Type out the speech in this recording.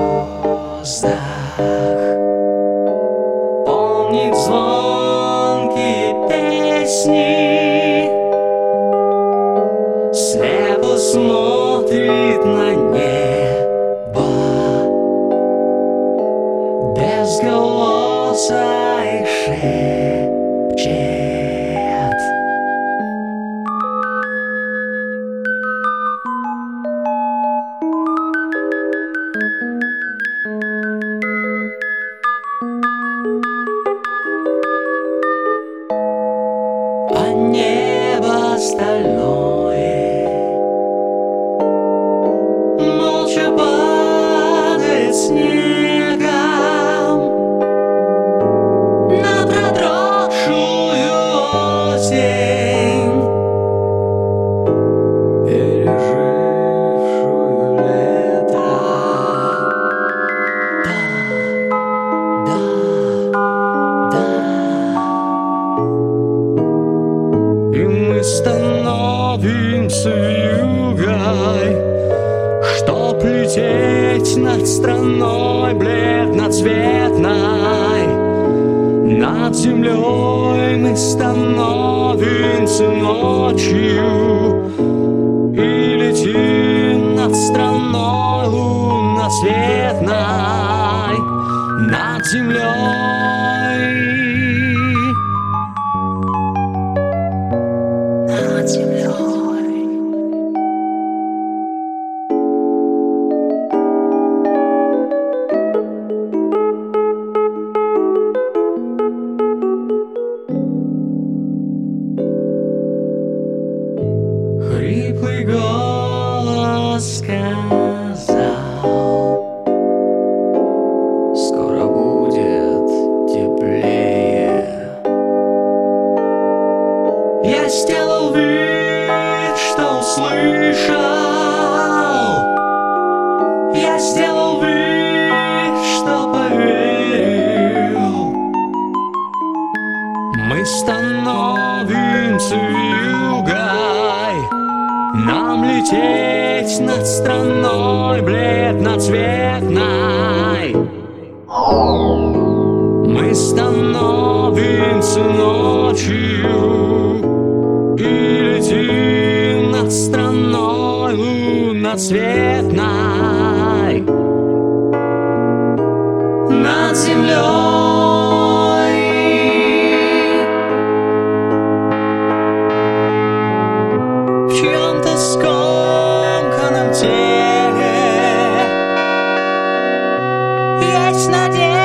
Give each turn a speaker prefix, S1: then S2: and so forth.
S1: звездах помнит звонкие песни, слепо смотрит на небо, безголосой шепчет. А небо стальное молча падает снегом на продрогшую осень, пережившую лето. И мы становимся вьюгой, чтоб лететь над страной бледноцветной. Над землей мы становимся ночью и летим над страной лунноцветной. Над землей, над землей. Хриплый голос сказал: скоро будет теплее. Я сделал вид, что услышал. Я сделал вид, что поверил. Мы становимся вьюгой, нам лететь над страной бледноцветной. Мы становимся ночью и летим над страной лунноцветной. Над землей, в чьем-то скомканном теле есть надежда.